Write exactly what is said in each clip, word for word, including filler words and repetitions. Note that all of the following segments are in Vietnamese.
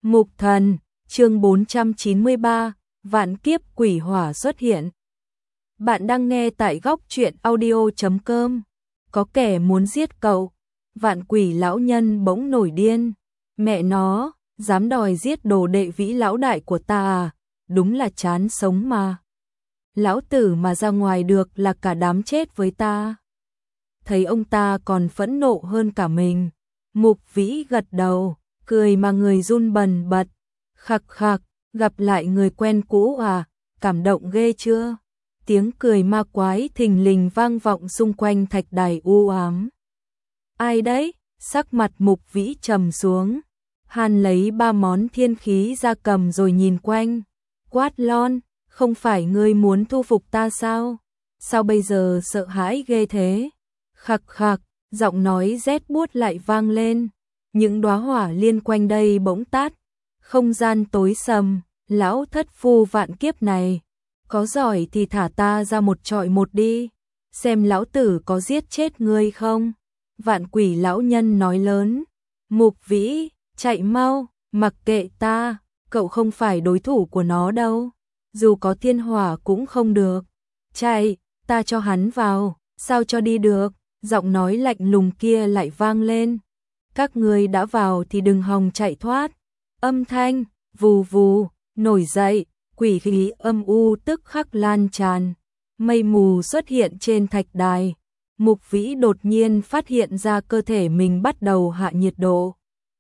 Mục thần, chương bốn trăm chín mươi ba, vạn kiếp quỷ hỏa xuất hiện. Bạn đang nghe tại góc truyện audio chấm com. Có kẻ muốn giết cậu. Vạn quỷ lão nhân bỗng nổi điên. Mẹ nó, dám đòi giết đồ đệ vĩ lão đại của ta à? Đúng là chán sống mà. Lão tử mà ra ngoài được là cả đám chết với ta. Thấy ông ta còn phẫn nộ hơn cả mình. Mục Vĩ gật đầu, cười mà người run bần bật. Khặc khặc, gặp lại người quen cũ à, cảm động ghê chưa? Tiếng cười ma quái thình lình vang vọng xung quanh thạch đài u ám. Ai đấy? Sắc mặt Mục Vĩ trầm xuống. Hàn lấy ba món thiên khí ra cầm rồi nhìn quanh. Quát lon, không phải ngươi muốn thu phục ta sao? Sao bây giờ sợ hãi ghê thế? Khặc khặc, giọng nói rét buốt lại vang lên. Những đóa hỏa liên quanh đây bỗng tắt. Không gian tối sầm, lão thất phu vạn kiếp này. Có giỏi thì thả ta ra một trọi một đi. Xem lão tử có giết chết ngươi không? Vạn quỷ lão nhân nói lớn. Mục Vĩ, chạy mau, mặc kệ ta, cậu không phải đối thủ của nó đâu. Dù có thiên hỏa cũng không được. Chạy, ta cho hắn vào, sao cho đi được? Giọng nói lạnh lùng kia lại vang lên. Các ngươi đã vào thì đừng hòng chạy thoát. Âm thanh, vù vù, nổi dậy, quỷ khí âm u tức khắc lan tràn. Mây mù xuất hiện trên thạch đài. Mục Vĩ đột nhiên phát hiện ra cơ thể mình bắt đầu hạ nhiệt độ.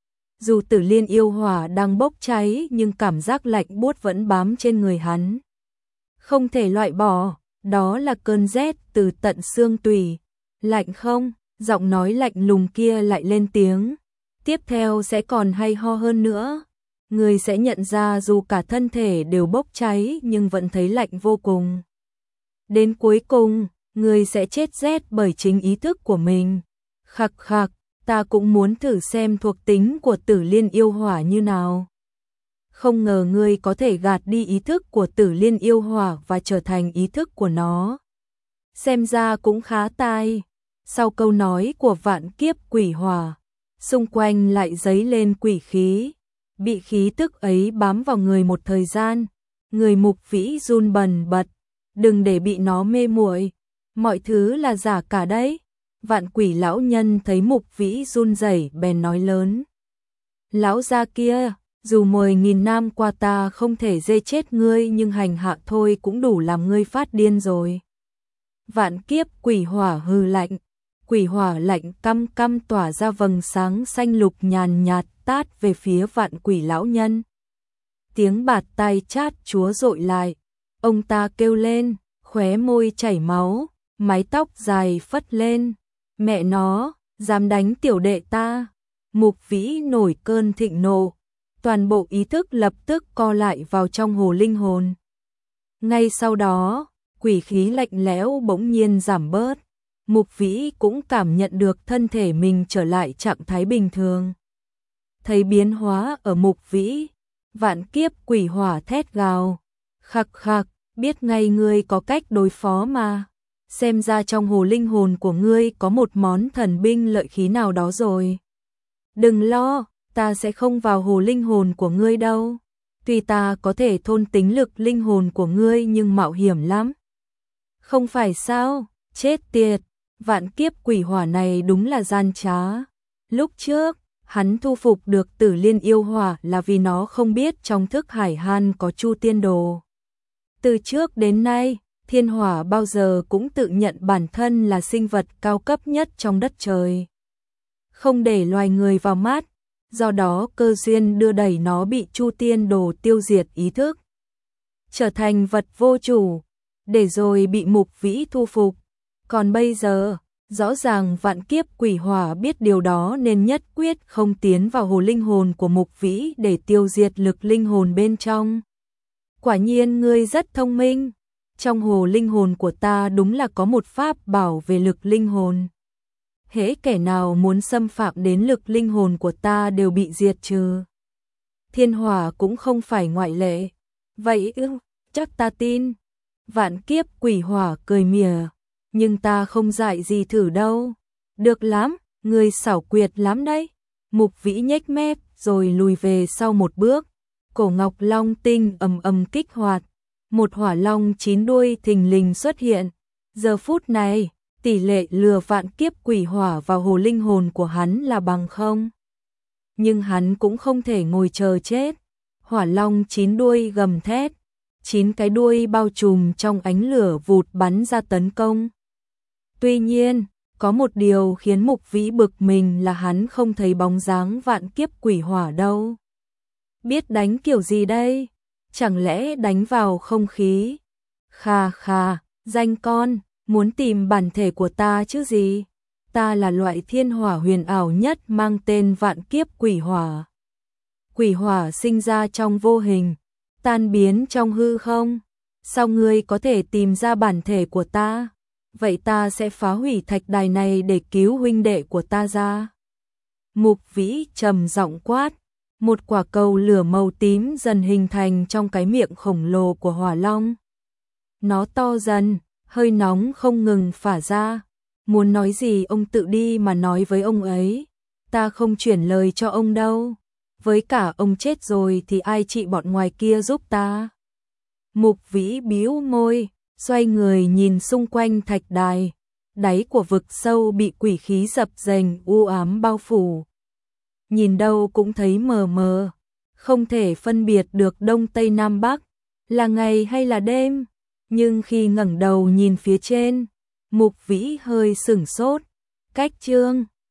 Dù Tử Liên yêu hỏa đang bốc cháy nhưng cảm giác lạnh buốt vẫn bám trên người hắn. Không thể loại bỏ, đó là cơn rét từ tận xương tủy. Lạnh không? Giọng nói lạnh lùng kia lại lên tiếng. Tiếp theo sẽ còn hay ho hơn nữa. Người sẽ nhận ra dù cả thân thể đều bốc cháy nhưng vẫn thấy lạnh vô cùng. Đến cuối cùng, người sẽ chết rét bởi chính ý thức của mình. Khặc khặc, ta cũng muốn thử xem thuộc tính của Tử Liên yêu hỏa như nào. Không ngờ ngươi có thể gạt đi ý thức của Tử Liên yêu hỏa và trở thành ý thức của nó. Xem ra cũng khá tai. Sau câu nói của vạn kiếp quỷ hỏa, xung quanh lại dấy lên quỷ khí. Bị khí tức ấy bám vào người một thời gian, người Mục Vĩ run bần bật. Đừng để bị nó mê muội, mọi thứ là giả cả đấy. Vạn quỷ lão nhân thấy Mục Vĩ run rẩy bèn nói lớn. Lão gia kia, dù mười nghìn năm qua ta không thể dê chết ngươi nhưng hành hạ thôi cũng đủ làm ngươi phát điên rồi. Vạn kiếp quỷ hỏa hừ lạnh. Quỷ hỏa lạnh căm căm tỏa ra vầng sáng xanh lục nhàn nhạt tát về phía vạn quỷ lão nhân. Tiếng bạt tai chát chúa dội lại. Ông ta kêu lên, khóe môi chảy máu, mái tóc dài phất lên. Mẹ nó, dám đánh tiểu đệ ta. Mục Vĩ nổi cơn thịnh nộ. Toàn bộ ý thức lập tức co lại vào trong hồ linh hồn. Ngay sau đó, quỷ khí lạnh lẽo bỗng nhiên giảm bớt. Mục Vĩ cũng cảm nhận được thân thể mình trở lại trạng thái bình thường. Thấy biến hóa ở Mục Vĩ, vạn kiếp quỷ hỏa thét gào. Khặc khặc, biết ngay ngươi có cách đối phó mà. Xem ra trong hồ linh hồn của ngươi có một món thần binh lợi khí nào đó rồi. Đừng lo, ta sẽ không vào hồ linh hồn của ngươi đâu. Tuy ta có thể thôn tính lực linh hồn của ngươi nhưng mạo hiểm lắm. Không phải sao, chết tiệt. Vạn kiếp quỷ hỏa này đúng là gian trá. Lúc trước, hắn thu phục được Tử Liên yêu hỏa là vì nó không biết trong thức hải han có Chu Tiên Đồ. Từ trước đến nay, thiên hỏa bao giờ cũng tự nhận bản thân là sinh vật cao cấp nhất trong đất trời. Không để loài người vào mắt, do đó cơ duyên đưa đẩy nó bị Chu Tiên Đồ tiêu diệt ý thức. Trở thành vật vô chủ, để rồi bị Mục Vĩ thu phục. Còn bây giờ, rõ ràng vạn kiếp quỷ hỏa biết điều đó nên nhất quyết không tiến vào hồ linh hồn của Mục Vĩ để tiêu diệt lực linh hồn bên trong. Quả nhiên ngươi rất thông minh. Trong hồ linh hồn của ta đúng là có một pháp bảo về lực linh hồn. Hễ kẻ nào muốn xâm phạm đến lực linh hồn của ta đều bị diệt trừ. Thiên hỏa cũng không phải ngoại lệ. Vậy ư, chắc ta tin. Vạn kiếp quỷ hỏa cười mỉa. Nhưng ta không dại gì thử đâu. Được lắm, ngươi xảo quyệt lắm đấy. Mục Vĩ nhếch mép, rồi lùi về sau một bước, cổ Ngọc Long tinh ầm ầm kích hoạt, một hỏa long chín đuôi thình lình xuất hiện. Giờ phút này, tỷ lệ lừa vạn kiếp quỷ hỏa vào hồ linh hồn của hắn là bằng không. Nhưng hắn cũng không thể ngồi chờ chết. Hỏa long chín đuôi gầm thét, chín cái đuôi bao trùm trong ánh lửa vụt bắn ra tấn công. Tuy nhiên, có một điều khiến Mục Vĩ bực mình là hắn không thấy bóng dáng vạn kiếp quỷ hỏa đâu. Biết đánh kiểu gì đây? Chẳng lẽ đánh vào không khí? Khà khà, danh con, muốn tìm bản thể của ta chứ gì? Ta là loại thiên hỏa huyền ảo nhất mang tên vạn kiếp quỷ hỏa. Quỷ hỏa sinh ra trong vô hình, tan biến trong hư không. Sao ngươi có thể tìm ra bản thể của ta? Vậy ta sẽ phá hủy thạch đài này để cứu huynh đệ của ta ra. Mục Vĩ trầm giọng quát, một quả cầu lửa màu tím dần hình thành trong cái miệng khổng lồ của hỏa long. Nó to dần, hơi nóng không ngừng phả ra. Muốn nói gì ông tự đi mà nói với ông ấy. Ta không chuyển lời cho ông đâu. Với cả ông chết rồi thì ai trị bọn ngoài kia giúp ta. Mục Vĩ bĩu môi, xoay người nhìn xung quanh thạch đài. Đáy của vực sâu bị quỷ khí dập dềnh u ám bao phủ. Nhìn đâu cũng thấy mờ mờ, không thể phân biệt được đông tây nam bắc, là ngày hay là đêm. Nhưng khi ngẩng đầu nhìn phía trên, Mục Vĩ hơi sửng sốt. Cách chương